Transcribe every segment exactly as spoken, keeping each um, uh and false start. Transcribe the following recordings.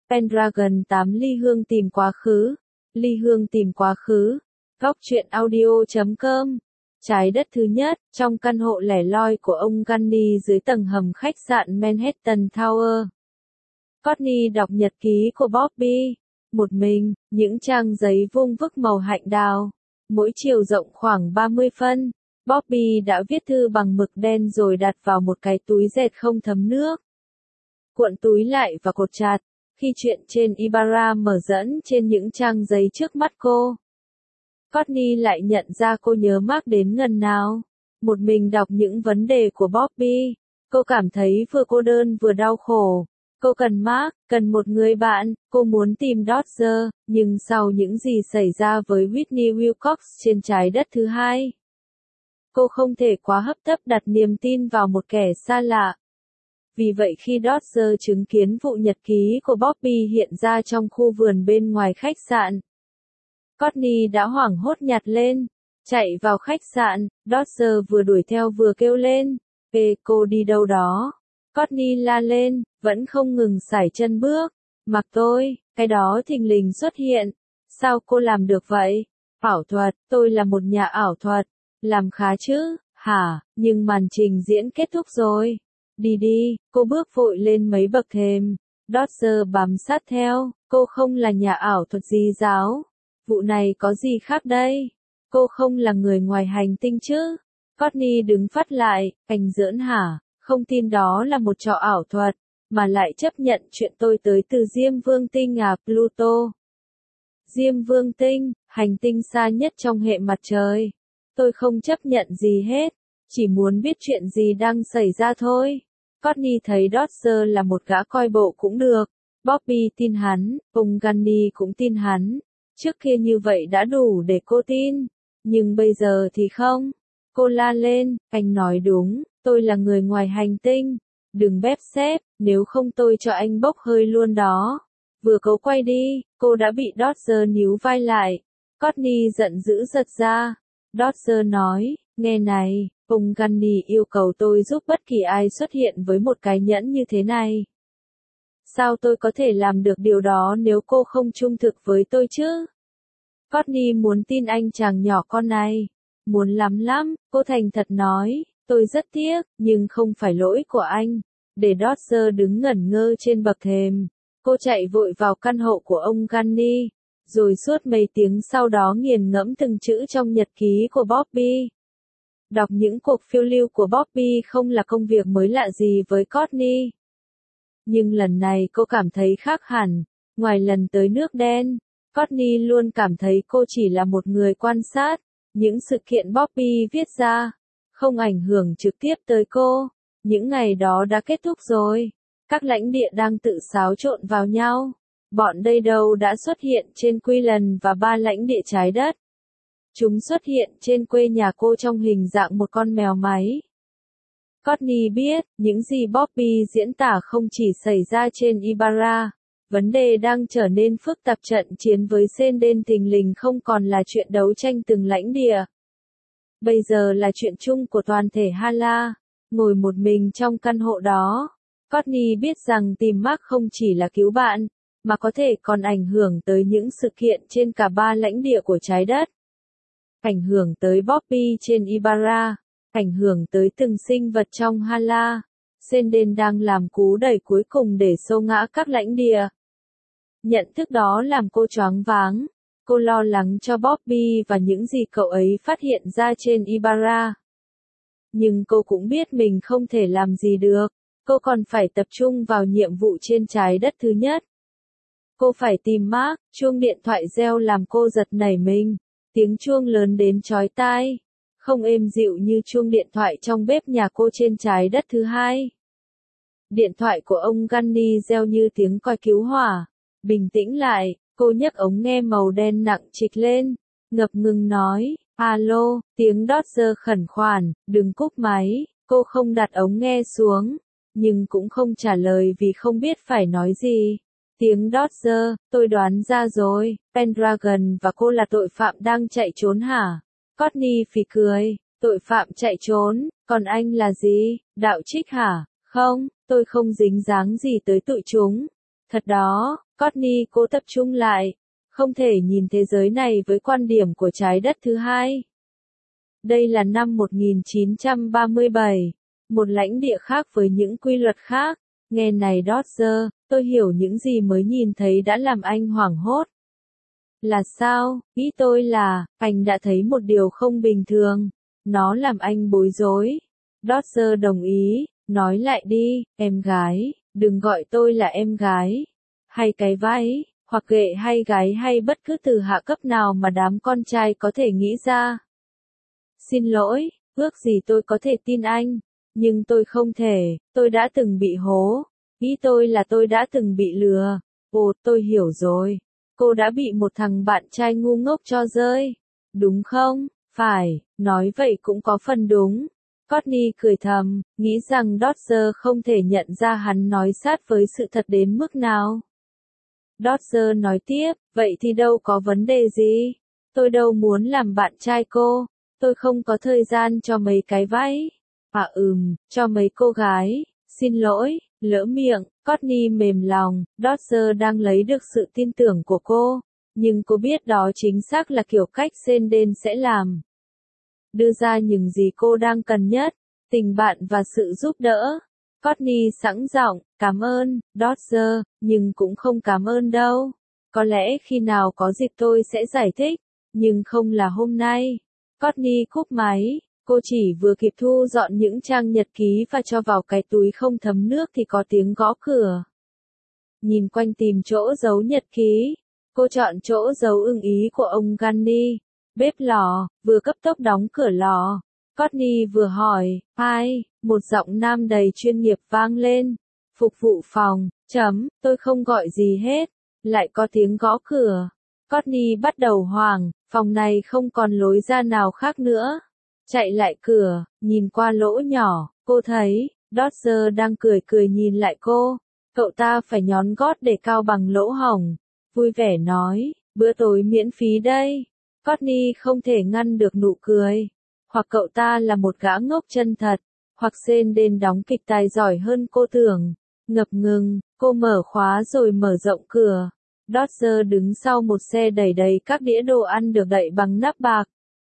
Pendragon tám ly hương tìm quá khứ. Ly hương tìm quá khứ. Góc truyện audio chấm com. Trái đất thứ nhất, trong căn hộ lẻ loi của ông Gunny dưới tầng hầm khách sạn Manhattan Tower. Courtney đọc nhật ký của Bobby. Một mình, những trang giấy vuông vức màu hạnh đào. Mỗi chiều rộng khoảng ba mươi phân. Bobby đã viết thư bằng mực đen rồi đặt vào một cái túi dệt không thấm nước. Cuộn túi lại và cột chặt. Khi chuyện trên Ibarra mở dẫn trên những trang giấy trước mắt cô, Courtney lại nhận ra cô nhớ Mark đến ngần nào. Một mình đọc những vấn đề của Bobby, cô cảm thấy vừa cô đơn vừa đau khổ. Cô cần Mark, cần một người bạn, cô muốn tìm Dodger, nhưng sau những gì xảy ra với Whitney Wilcox trên trái đất thứ hai, cô không thể quá hấp tấp đặt niềm tin vào một kẻ xa lạ. Vì vậy khi Dodger chứng kiến vụ nhật ký của Bobby hiện ra trong khu vườn bên ngoài khách sạn, Courtney đã hoảng hốt nhặt lên, chạy vào khách sạn. Dodger vừa đuổi theo vừa kêu lên, "Ê, cô đi đâu đó?" Courtney la lên, vẫn không ngừng sải chân bước. "Mặc tôi." Cái đó thình lình xuất hiện. "Sao cô làm được vậy?" "Ảo thuật, tôi là một nhà ảo thuật." "Làm khá chứ, hả?" "Nhưng màn trình diễn kết thúc rồi." "Đi đi." Cô bước vội lên mấy bậc thềm. Dodger bám sát theo. "Cô không là nhà ảo thuật gì giáo. Vụ này có gì khác đây? Cô không là người ngoài hành tinh chứ?" Courtney đứng phắt lại, "Anh giỡn hả? Không tin đó là một trò ảo thuật, mà lại chấp nhận chuyện tôi tới từ Diêm Vương tinh à Pluto." "Diêm Vương tinh, hành tinh xa nhất trong hệ mặt trời." "Tôi không chấp nhận gì hết, chỉ muốn biết chuyện gì đang xảy ra thôi." Courtney thấy Dodger là một gã coi bộ cũng được. Bobby tin hắn, ông Gunny cũng tin hắn. Trước kia như vậy đã đủ để cô tin, nhưng bây giờ thì không. Cô la lên, "Anh nói đúng, tôi là người ngoài hành tinh. Đừng bép xép, nếu không tôi cho anh bốc hơi luôn đó." Vừa cố quay đi, cô đã bị Dodger níu vai lại. Courtney giận dữ giật ra. Dodger nói, "Nghe này, ông Gunny yêu cầu tôi giúp bất kỳ ai xuất hiện với một cái nhẫn như thế này. Sao tôi có thể làm được điều đó nếu cô không trung thực với tôi chứ?" Courtney muốn tin anh chàng nhỏ con này. "Muốn lắm lắm," cô thành thật nói, "tôi rất tiếc, nhưng không phải lỗi của anh." Để Dodger đứng ngẩn ngơ trên bậc thềm, cô chạy vội vào căn hộ của ông Gunny, rồi suốt mấy tiếng sau đó nghiền ngẫm từng chữ trong nhật ký của Bobby. Đọc những cuộc phiêu lưu của Bobby không là công việc mới lạ gì với Courtney. Nhưng lần này cô cảm thấy khác hẳn. Ngoài lần tới nước đen, Courtney luôn cảm thấy cô chỉ là một người quan sát. Những sự kiện Bobby viết ra không ảnh hưởng trực tiếp tới cô. Những ngày đó đã kết thúc rồi. Các lãnh địa đang tự xáo trộn vào nhau. Bọn đây đâu đã xuất hiện trên Quillen và ba lãnh địa trái đất. Chúng xuất hiện trên quê nhà cô trong hình dạng một con mèo máy. Courtney biết, những gì Bobby diễn tả không chỉ xảy ra trên Ibarra. Vấn đề đang trở nên phức tạp. Trận chiến với Senden thình lình không còn là chuyện đấu tranh từng lãnh địa. Bây giờ là chuyện chung của toàn thể Hala. Ngồi một mình trong căn hộ đó, Courtney biết rằng tìm Mark không chỉ là cứu bạn, mà có thể còn ảnh hưởng tới những sự kiện trên cả ba lãnh địa của trái đất. Ảnh hưởng tới Bobby trên Ibarra, ảnh hưởng tới từng sinh vật trong Hala. Senden đang làm cú đẩy cuối cùng để xô ngã các lãnh địa. Nhận thức đó làm cô choáng váng. Cô lo lắng cho Bobby và những gì cậu ấy phát hiện ra trên Ibarra. Nhưng cô cũng biết mình không thể làm gì được. Cô còn phải tập trung vào nhiệm vụ trên trái đất thứ nhất. Cô phải tìm Mark. Chuông điện thoại reo làm cô giật nảy mình. Tiếng chuông lớn đến chói tai. Không êm dịu như chuông điện thoại trong bếp nhà cô trên trái đất thứ hai. Điện thoại của ông Gunny reo như tiếng còi cứu hỏa. Bình tĩnh lại, cô nhấc ống nghe màu đen nặng trịch lên, ngập ngừng nói, "Alo." Tiếng Dodger khẩn khoản, "Đừng cúp máy." Cô không đặt ống nghe xuống, nhưng cũng không trả lời vì không biết phải nói gì. Tiếng Dodger, "Tôi đoán ra rồi, Pendragon và cô là tội phạm đang chạy trốn hả?" Courtney phì cười, "Tội phạm chạy trốn, còn anh là gì, đạo trích hả?" "Không, tôi không dính dáng gì tới tụi chúng." "Thật đó." Courtney cố tập trung lại, không thể nhìn thế giới này với quan điểm của trái đất thứ hai. Đây là năm một nghìn chín trăm ba mươi bảy, một lãnh địa khác với những quy luật khác. Nghe này Dodger, tôi hiểu những gì mới nhìn thấy đã làm anh hoảng hốt. Là sao? Ý tôi là, anh đã thấy một điều không bình thường. Nó làm anh bối rối. Dodger đồng ý, nói lại đi, em gái, đừng gọi tôi là em gái. Hay cái váy, hoặc ghệ hay gái hay bất cứ từ hạ cấp nào mà đám con trai có thể nghĩ ra. Xin lỗi, ước gì tôi có thể tin anh. Nhưng tôi không thể, tôi đã từng bị hố. Ý tôi là tôi đã từng bị lừa. Ồ, tôi hiểu rồi. Cô đã bị một thằng bạn trai ngu ngốc cho rơi. Đúng không? Phải, nói vậy cũng có phần đúng. Courtney cười thầm, nghĩ rằng Dodger không thể nhận ra hắn nói sát với sự thật đến mức nào. Dodger nói tiếp, vậy thì đâu có vấn đề gì. Tôi đâu muốn làm bạn trai cô. Tôi không có thời gian cho mấy cái váy. À ừm, cho mấy cô gái. Xin lỗi, lỡ miệng. Courtney mềm lòng, Dodger đang lấy được sự tin tưởng của cô. Nhưng cô biết đó chính xác là kiểu cách Senden sẽ làm. Đưa ra những gì cô đang cần nhất, tình bạn và sự giúp đỡ. Courtney sẵn giọng, cảm ơn, Dodger, nhưng cũng không cảm ơn đâu. Có lẽ khi nào có dịp tôi sẽ giải thích, nhưng không là hôm nay. Courtney cúp máy, cô chỉ vừa kịp thu dọn những trang nhật ký và cho vào cái túi không thấm nước thì có tiếng gõ cửa. Nhìn quanh tìm chỗ giấu nhật ký, cô chọn chỗ giấu ưng ý của ông Gunny. Bếp lò, vừa cấp tốc đóng cửa lò. Courtney vừa hỏi, ai, một giọng nam đầy chuyên nghiệp vang lên. Phục vụ phòng, chấm, tôi không gọi gì hết. Lại có tiếng gõ cửa. Courtney bắt đầu hoảng, phòng này không còn lối ra nào khác nữa. Chạy lại cửa, nhìn qua lỗ nhỏ, cô thấy, Dodger đang cười cười nhìn lại cô. Cậu ta phải nhón gót để cao bằng lỗ hổng. Vui vẻ nói, bữa tối miễn phí đây. Courtney không thể ngăn được nụ cười. Hoặc cậu ta là một gã ngốc chân thật, hoặc Senden đóng kịch tài giỏi hơn cô tưởng. Ngập ngừng, cô mở khóa rồi mở rộng cửa. Dodger đứng sau một xe đẩy đầy các đĩa đồ ăn được đậy bằng nắp bạc.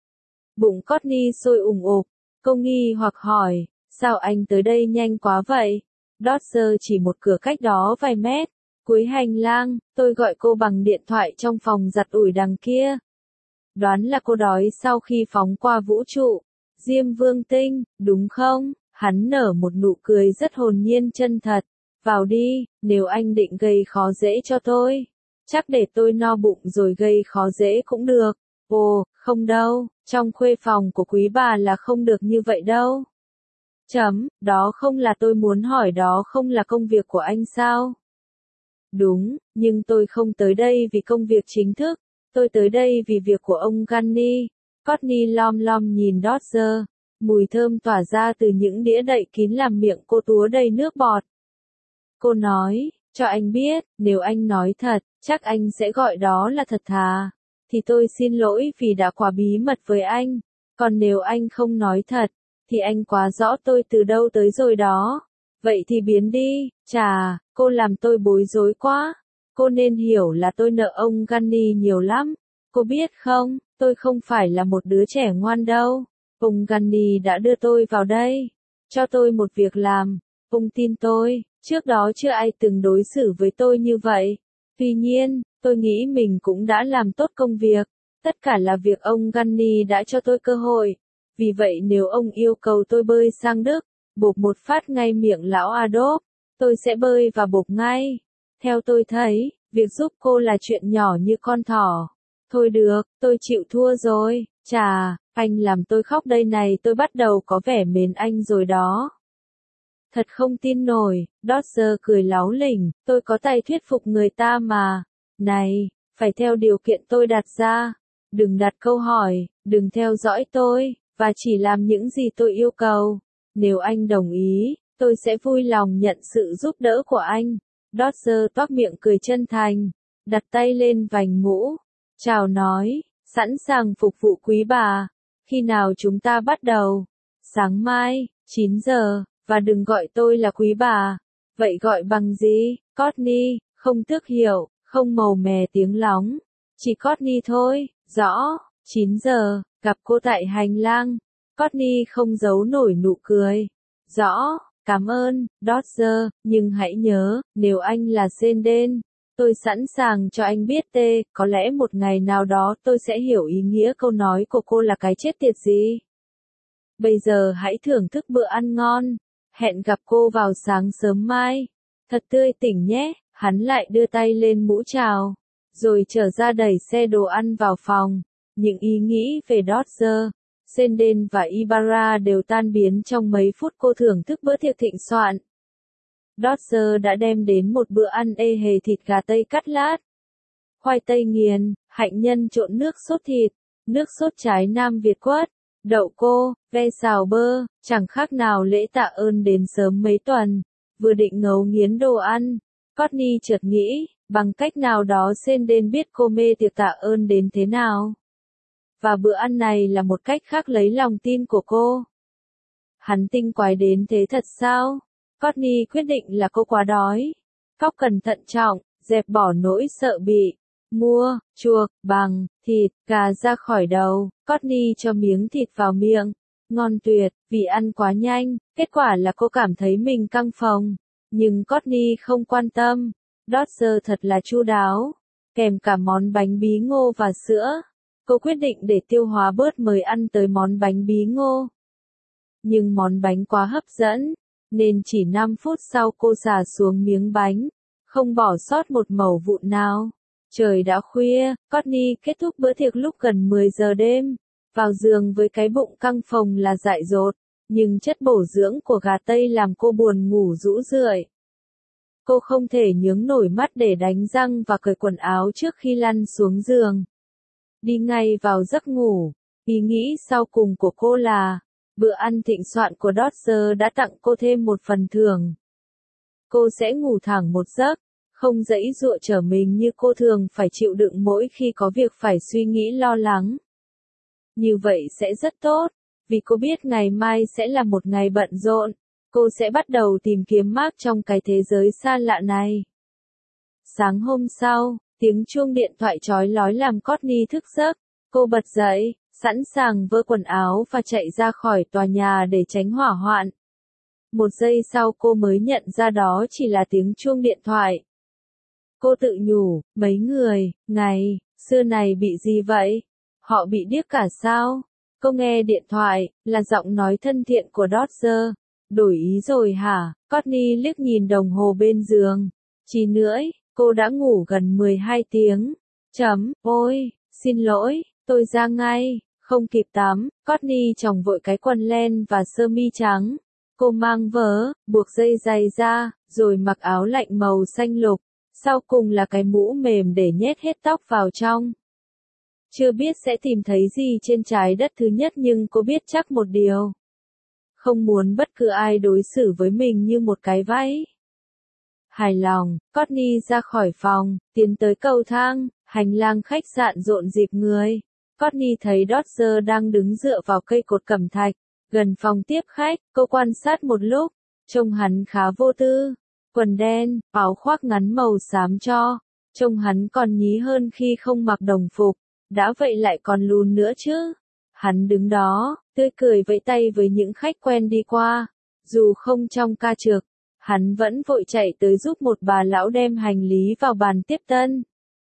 Bụng Courtney sôi ủng ục. Cô nghi hoặc hỏi, sao anh tới đây nhanh quá vậy? Dodger chỉ một cửa cách đó vài mét. Cuối hành lang, tôi gọi cô bằng điện thoại trong phòng giặt ủi đằng kia. Đoán là cô đói sau khi phóng qua vũ trụ. Diêm Vương Tinh, đúng không? Hắn nở một nụ cười rất hồn nhiên chân thật. Vào đi, nếu anh định gây khó dễ cho tôi. Chắc để tôi no bụng rồi gây khó dễ cũng được. Ồ, không đâu, trong khuê phòng của quý bà là không được như vậy đâu. Chấm, đó không là tôi muốn hỏi, đó không là công việc của anh sao? Đúng, nhưng tôi không tới đây vì công việc chính thức. Tôi tới đây vì việc của ông Gunny. Courtney lom lom nhìn Dodger. Mùi thơm tỏa ra từ những đĩa đậy kín làm miệng cô túa đầy nước bọt. Cô nói, cho anh biết, nếu anh nói thật, chắc anh sẽ gọi đó là thật thà. Thì tôi xin lỗi vì đã quá bí mật với anh. Còn nếu anh không nói thật, thì anh quá rõ tôi từ đâu tới rồi đó. Vậy thì biến đi. Chà, cô làm tôi bối rối quá. Cô nên hiểu là tôi nợ ông Gunny nhiều lắm. Cô biết không, tôi không phải là một đứa trẻ ngoan đâu. Ông Gunny đã đưa tôi vào đây, cho tôi một việc làm. Ông tin tôi, trước đó chưa ai từng đối xử với tôi như vậy. Tuy nhiên, tôi nghĩ mình cũng đã làm tốt công việc. Tất cả là việc ông Gunny đã cho tôi cơ hội. Vì vậy nếu ông yêu cầu tôi bơi sang Đức, bộp một phát ngay miệng lão Adolf, tôi sẽ bơi và bộp ngay. Theo tôi thấy, việc giúp cô là chuyện nhỏ như con thỏ. Thôi được, tôi chịu thua rồi. Chà, anh làm tôi khóc đây này, tôi bắt đầu có vẻ mến anh rồi đó. Thật không tin nổi, Dodger cười láu lỉnh, tôi có tay thuyết phục người ta mà. Này, phải theo điều kiện tôi đặt ra. Đừng đặt câu hỏi, đừng theo dõi tôi, và chỉ làm những gì tôi yêu cầu. Nếu anh đồng ý, tôi sẽ vui lòng nhận sự giúp đỡ của anh. Dodger toác miệng cười chân thành, đặt tay lên vành mũ. Chào nói, sẵn sàng phục vụ quý bà. Khi nào chúng ta bắt đầu? Sáng mai, chín giờ, và đừng gọi tôi là quý bà. Vậy gọi bằng gì? Courtney, không tước hiệu, không màu mè tiếng lóng. Chỉ Courtney thôi, rõ. chín giờ, gặp cô tại hành lang. Courtney không giấu nổi nụ cười. Rõ, cảm ơn, Dodger, nhưng hãy nhớ, nếu anh là Senden, tôi sẵn sàng cho anh biết tê, có lẽ một ngày nào đó tôi sẽ hiểu ý nghĩa câu nói của cô là cái chết tiệt gì. Bây giờ hãy thưởng thức bữa ăn ngon. Hẹn gặp cô vào sáng sớm mai. Thật tươi tỉnh nhé, hắn lại đưa tay lên mũ chào. Rồi trở ra đẩy xe đồ ăn vào phòng. Những ý nghĩ về Dodger, Senden và Ibarra đều tan biến trong mấy phút cô thưởng thức bữa tiệc thịnh soạn. Dodger đã đem đến một bữa ăn ê hề thịt gà tây cắt lát, khoai tây nghiền, hạnh nhân trộn nước sốt thịt, nước sốt trái Nam Việt quất, đậu cô, ve xào bơ, chẳng khác nào lễ tạ ơn đến sớm mấy tuần. Vừa định ngấu nghiến đồ ăn, Courtney chợt nghĩ, bằng cách nào đó Senden biết cô mê tiệc tạ ơn đến thế nào. Và bữa ăn này là một cách khác lấy lòng tin của cô. Hắn tinh quái đến thế thật sao? Courtney quyết định là cô quá đói. Cóc cần thận trọng, dẹp bỏ nỗi sợ bị mua, chuộc, bằng, thịt, gà ra khỏi đầu. Courtney cho miếng thịt vào miệng. Ngon tuyệt, vì ăn quá nhanh, kết quả là cô cảm thấy mình căng phồng. Nhưng Courtney không quan tâm. Dodger thật là chu đáo. Kèm cả món bánh bí ngô và sữa. Cô quyết định để tiêu hóa bớt mời ăn tới món bánh bí ngô. Nhưng món bánh quá hấp dẫn, nên chỉ năm phút sau cô xả xuống miếng bánh, không bỏ sót một mẩu vụn nào. Trời đã khuya, Courtney kết thúc bữa tiệc lúc gần mười giờ đêm, vào giường với cái bụng căng phồng là dại dột, nhưng chất bổ dưỡng của gà tây làm cô buồn ngủ rũ rượi. Cô không thể nhướng nổi mắt để đánh răng và cởi quần áo trước khi lăn xuống giường. Đi ngay vào giấc ngủ, ý nghĩ sau cùng của cô là, bữa ăn thịnh soạn của Dodger đã tặng cô thêm một phần thưởng. Cô sẽ ngủ thẳng một giấc, không giãy giụa trở mình như cô thường phải chịu đựng mỗi khi có việc phải suy nghĩ lo lắng. Như vậy sẽ rất tốt, vì cô biết ngày mai sẽ là một ngày bận rộn, cô sẽ bắt đầu tìm kiếm Mark trong cái thế giới xa lạ này. Sáng hôm sau, tiếng chuông điện thoại chói lói làm Courtney thức giấc, cô bật dậy, sẵn sàng vơ quần áo và chạy ra khỏi tòa nhà để tránh hỏa hoạn. Một giây sau cô mới nhận ra đó chỉ là tiếng chuông điện thoại. Cô tự nhủ, mấy người, ngày, xưa này bị gì vậy? Họ bị điếc cả sao? Cô nghe điện thoại, là giọng nói thân thiện của Dodger. Đổi ý rồi hả? Courtney liếc nhìn đồng hồ bên giường. Chỉ nữa, cô đã ngủ gần mười hai tiếng. Chấm, ôi, xin lỗi, tôi ra ngay, không kịp tắm. Courtney chòng vội cái quần len và sơ mi trắng. Cô mang vớ, buộc dây giày ra, rồi mặc áo lạnh màu xanh lục. Sau cùng là cái mũ mềm để nhét hết tóc vào trong. Chưa biết sẽ tìm thấy gì trên trái đất thứ nhất nhưng cô biết chắc một điều. Không muốn bất cứ ai đối xử với mình như một cái váy. Hài lòng, Courtney ra khỏi phòng, tiến tới cầu thang, hành lang khách sạn rộn rịp người. Courtney thấy Dodger đang đứng dựa vào cây cột cẩm thạch, gần phòng tiếp khách, cô quan sát một lúc, trông hắn khá vô tư. Quần đen, áo khoác ngắn màu xám cho, trông hắn còn nhí hơn khi không mặc đồng phục, đã vậy lại còn lùn nữa chứ. Hắn đứng đó, tươi cười vẫy tay với những khách quen đi qua, dù không trong ca trực, hắn vẫn vội chạy tới giúp một bà lão đem hành lý vào bàn tiếp tân.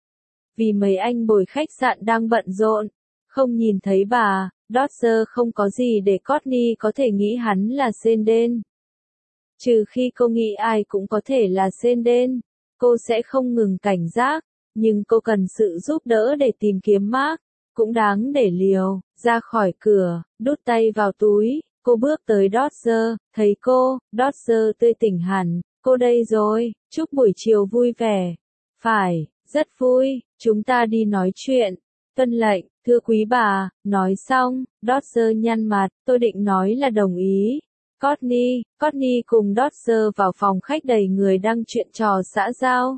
Vì mấy anh bồi khách sạn đang bận rộn, không nhìn thấy bà, Dodger không có gì để Courtney có thể nghĩ hắn là Senden. Trừ khi cô nghĩ ai cũng có thể là Senden, cô sẽ không ngừng cảnh giác, nhưng cô cần sự giúp đỡ để tìm kiếm Mark, cũng đáng để liều. Ra khỏi cửa, đút tay vào túi, cô bước tới Dodger, thấy cô, Dodger tươi tỉnh hẳn, cô đây rồi, chúc buổi chiều vui vẻ. Phải, rất vui, chúng ta đi nói chuyện. Tuân lệnh, thưa quý bà, nói xong, Dodger nhăn mặt, tôi định nói là đồng ý. Courtney, Courtney cùng Dodger vào phòng khách đầy người đang chuyện trò xã giao.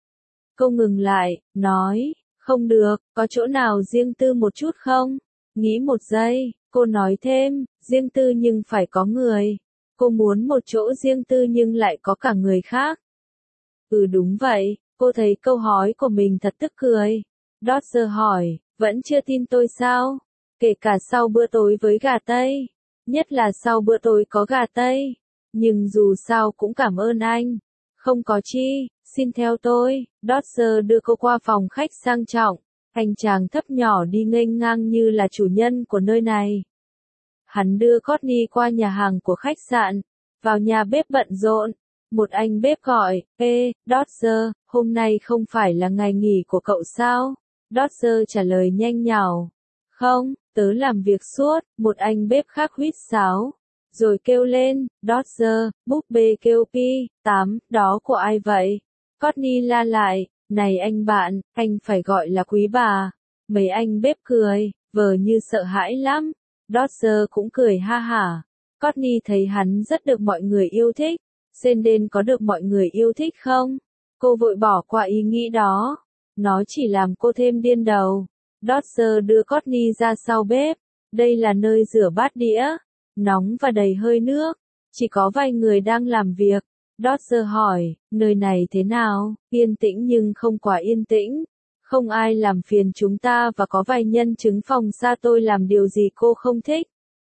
Cô ngừng lại, nói, không được, có chỗ nào riêng tư một chút không? Nghĩ một giây, cô nói thêm, riêng tư nhưng phải có người. Cô muốn một chỗ riêng tư nhưng lại có cả người khác. Ừ đúng vậy, Cô thấy câu hỏi của mình thật tức cười. Dodger hỏi, vẫn chưa tin tôi sao? Kể cả sau bữa tối với gà Tây. Nhất là sau bữa tối có gà Tây. Nhưng dù sao cũng cảm ơn anh. Không có chi, xin theo tôi. Dodger đưa cô qua phòng khách sang trọng. Anh chàng thấp nhỏ đi nghênh ngang như là chủ nhân của nơi này. Hắn đưa Courtney qua nhà hàng của khách sạn. Vào nhà bếp bận rộn. Một anh bếp gọi, ê, Dodger, hôm nay không phải là ngày nghỉ của cậu sao? Dodger trả lời nhanh nhảu. Không, tớ làm việc suốt, một anh bếp khác huýt sáo. Rồi kêu lên, Dodger, búp bê kêu pi, tám, đó của ai vậy? Courtney la lại, này anh bạn, anh phải gọi là quý bà. Mấy anh bếp cười, vờ như sợ hãi lắm. Dodger cũng cười ha hả. Courtney thấy hắn rất được mọi người yêu thích. Senden có được mọi người yêu thích không? Cô vội bỏ qua ý nghĩ đó. Nó chỉ làm cô thêm điên đầu. Dodger đưa Courtney ra sau bếp. Đây là nơi rửa bát đĩa. Nóng và đầy hơi nước. Chỉ có vài người đang làm việc. Dodger hỏi, nơi này thế nào? Yên tĩnh nhưng không quá yên tĩnh. Không ai làm phiền chúng ta và có vài nhân chứng phòng xa tôi làm điều gì cô không thích.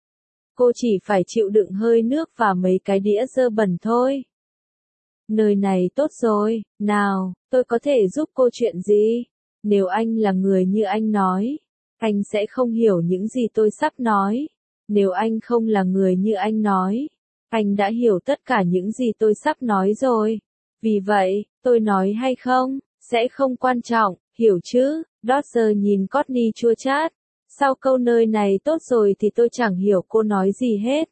Cô chỉ phải chịu đựng hơi nước và mấy cái đĩa dơ bẩn thôi. Nơi này tốt rồi, nào, tôi có thể giúp cô chuyện gì? Nếu anh là người như anh nói, anh sẽ không hiểu những gì tôi sắp nói. Nếu anh không là người như anh nói, anh đã hiểu tất cả những gì tôi sắp nói rồi. Vì vậy, tôi nói hay không, sẽ không quan trọng, hiểu chứ? Dodger nhìn Courtney chua chát. Sau câu nơi này tốt rồi thì tôi chẳng hiểu cô nói gì hết.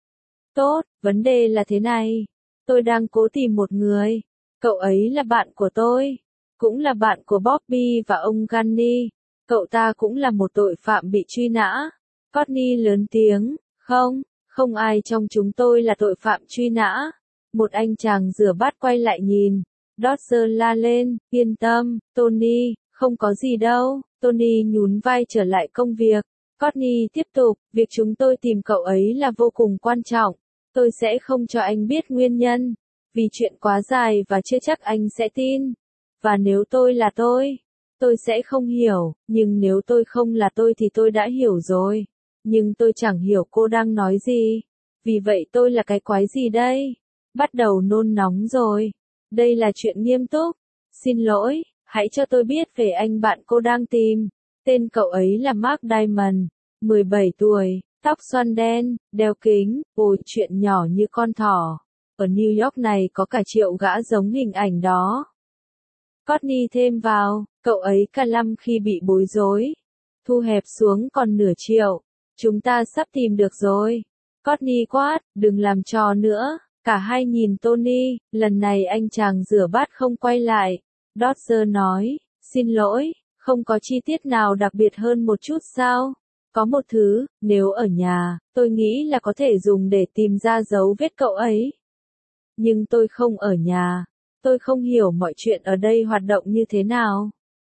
Tốt, vấn đề là thế này. Tôi đang cố tìm một người. Cậu ấy là bạn của tôi. Cũng là bạn của Bobby và ông Gunny. Cậu ta cũng là một tội phạm bị truy nã. Courtney lớn tiếng. Không, không ai trong chúng tôi là tội phạm truy nã. Một anh chàng rửa bát quay lại nhìn. Dodger la lên, yên tâm, Tony, không có gì đâu. Tony nhún vai trở lại công việc. Courtney tiếp tục, việc chúng tôi tìm cậu ấy là vô cùng quan trọng. Tôi sẽ không cho anh biết nguyên nhân. Vì chuyện quá dài và chưa chắc anh sẽ tin. Và nếu tôi là tôi, tôi sẽ không hiểu. Nhưng nếu tôi không là tôi thì tôi đã hiểu rồi. Nhưng tôi chẳng hiểu cô đang nói gì. Vì vậy tôi là cái quái gì đây? Bắt đầu nôn nóng rồi. Đây là chuyện nghiêm túc. Xin lỗi, hãy cho tôi biết về anh bạn cô đang tìm. Tên cậu ấy là Mark Diamond, mười bảy tuổi, tóc xoăn đen, đeo kính, ôi chuyện nhỏ như con thỏ. Ở New York này có cả triệu gã giống hình ảnh đó. Courtney thêm vào, cậu ấy cả lăm khi bị bối rối. Thu hẹp xuống còn nửa triệu. Chúng ta sắp tìm được rồi. Courtney quát, đừng làm trò nữa. Cả hai nhìn Tony, lần này anh chàng rửa bát không quay lại. Dodger nói, xin lỗi, không có chi tiết nào đặc biệt hơn một chút sao? Có một thứ, nếu ở nhà, tôi nghĩ là có thể dùng để tìm ra dấu vết cậu ấy. Nhưng tôi không ở nhà. Tôi không hiểu mọi chuyện ở đây hoạt động như thế nào.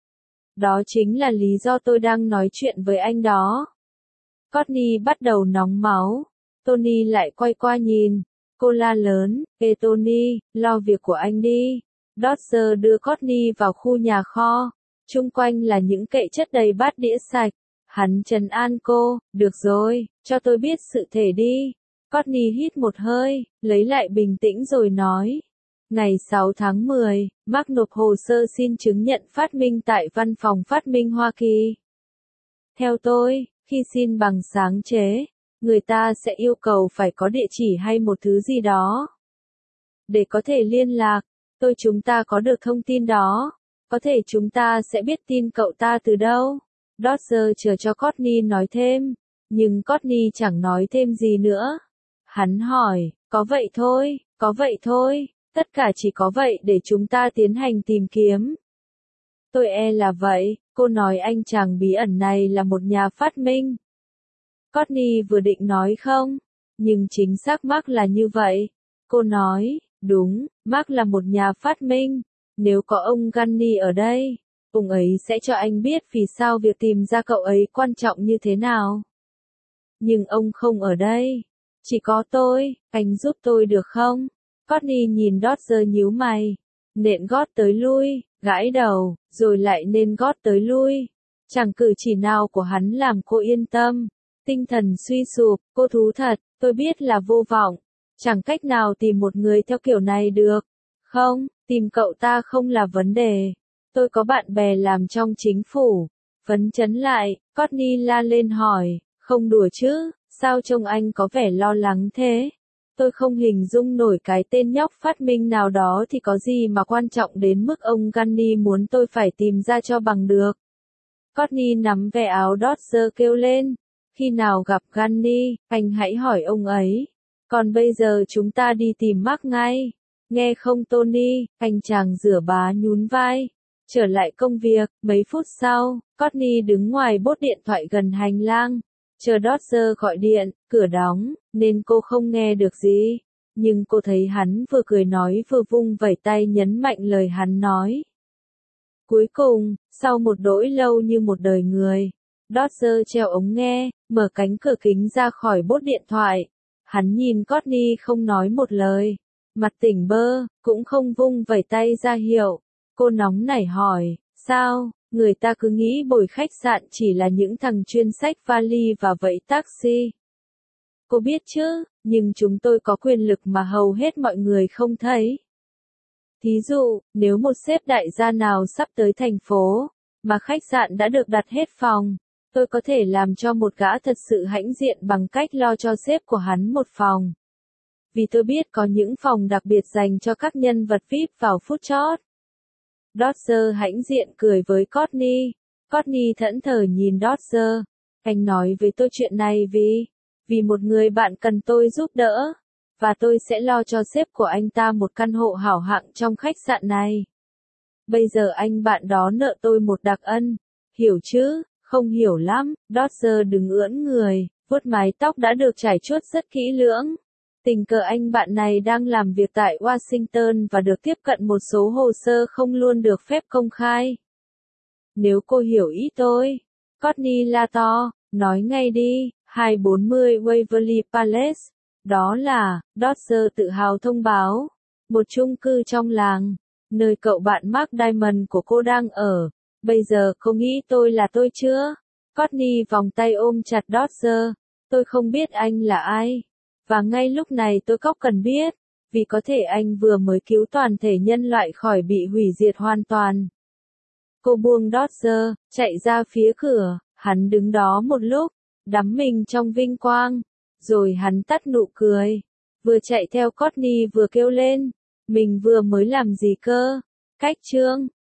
Đó chính là lý do tôi đang nói chuyện với anh đó. Courtney bắt đầu nóng máu. Tony lại quay qua nhìn. Cô la lớn, ê Tony, lo việc của anh đi. Dodger đưa Courtney vào khu nhà kho. Chung quanh là những kệ chất đầy bát đĩa sạch. Hắn trấn an cô, được rồi, cho tôi biết sự thể đi. Courtney hít một hơi, lấy lại bình tĩnh rồi nói. Ngày sáu tháng mười, Mark nộp hồ sơ xin chứng nhận phát minh tại Văn phòng Phát minh Hoa Kỳ. Theo tôi, khi xin bằng sáng chế, người ta sẽ yêu cầu phải có địa chỉ hay một thứ gì đó. Để có thể liên lạc, tôi chúng ta có được thông tin đó. Có thể chúng ta sẽ biết tin cậu ta từ đâu. Dodger chờ cho Courtney nói thêm. Nhưng Courtney chẳng nói thêm gì nữa. Hắn hỏi, có vậy thôi, có vậy thôi. Tất cả chỉ có vậy để chúng ta tiến hành tìm kiếm. Tôi e là vậy, cô nói anh chàng bí ẩn này là một nhà phát minh. Courtney vừa định nói không, nhưng chính xác Mark là như vậy. Cô nói, đúng, Mark là một nhà phát minh. Nếu có ông Gunny ở đây, ông ấy sẽ cho anh biết vì sao việc tìm ra cậu ấy quan trọng như thế nào. Nhưng ông không ở đây. Chỉ có tôi, anh giúp tôi được không? Courtney nhìn Dodger nhíu mày. Nện gót tới lui, gãi đầu, rồi lại nên gót tới lui. Chẳng cử chỉ nào của hắn làm cô yên tâm. Tinh thần suy sụp, cô thú thật, tôi biết là vô vọng. Chẳng cách nào tìm một người theo kiểu này được. Không, tìm cậu ta không là vấn đề. Tôi có bạn bè làm trong chính phủ. Phấn chấn lại, Courtney la lên hỏi, không đùa chứ, sao trông anh có vẻ lo lắng thế? Tôi không hình dung nổi cái tên nhóc phát minh nào đó thì có gì mà quan trọng đến mức ông Gunny muốn tôi phải tìm ra cho bằng được. Courtney nắm ve áo Dodger kêu lên, khi nào gặp Gunny, anh hãy hỏi ông ấy. Còn bây giờ chúng ta đi tìm Mark ngay. Nghe không Tony, anh chàng rửa bá nhún vai. Trở lại công việc, mấy phút sau, Courtney đứng ngoài bốt điện thoại gần hành lang. Chờ Dodger gọi điện, cửa đóng, nên cô không nghe được gì. Nhưng cô thấy hắn vừa cười nói vừa vung vẩy tay nhấn mạnh lời hắn nói. Cuối cùng, sau một đỗi lâu như một đời người, Dodger treo ống nghe, mở cánh cửa kính ra khỏi bốt điện thoại. Hắn nhìn Courtney không nói một lời, mặt tỉnh bơ, cũng không vung vẩy tay ra hiệu. Cô nóng nảy hỏi, sao, người ta cứ nghĩ bồi khách sạn chỉ là những thằng chuyên xách vali và vẫy taxi. Cô biết chứ, nhưng chúng tôi có quyền lực mà hầu hết mọi người không thấy. Thí dụ, nếu một sếp đại gia nào sắp tới thành phố, mà khách sạn đã được đặt hết phòng, tôi có thể làm cho một gã thật sự hãnh diện bằng cách lo cho sếp của hắn một phòng. Vì tôi biết có những phòng đặc biệt dành cho các nhân vật vi ai pi vào phút chót. Dodger hãnh diện cười với Courtney. Courtney thẫn thờ nhìn Dodger. Anh nói với tôi chuyện này vì, vì một người bạn cần tôi giúp đỡ. Và tôi sẽ lo cho sếp của anh ta một căn hộ hảo hạng trong khách sạn này. Bây giờ anh bạn đó nợ tôi một đặc ân. Hiểu chứ? Không hiểu lắm. Dodger đứng ưỡn người, vuốt mái tóc đã được trải chuốt rất kỹ lưỡng. Tình cờ anh bạn này đang làm việc tại Washington và được tiếp cận một số hồ sơ không luôn được phép công khai. Nếu cô hiểu ý tôi, Courtney la to, nói ngay đi, hai bốn mươi Waverly Place. Đó là, Dodger tự hào thông báo, một chung cư trong làng, nơi cậu bạn Mark Diamond của cô đang ở. Bây giờ cô nghĩ tôi là tôi chưa? Courtney vòng tay ôm chặt Dodger. Tôi không biết anh là ai. Và ngay lúc này tôi cóc cần biết, vì có thể anh vừa mới cứu toàn thể nhân loại khỏi bị hủy diệt hoàn toàn. Cô buông Dodger, chạy ra phía cửa, hắn đứng đó một lúc, đắm mình trong vinh quang, rồi hắn tắt nụ cười, vừa chạy theo Courtney vừa kêu lên, mình vừa mới làm gì cơ? Cách chương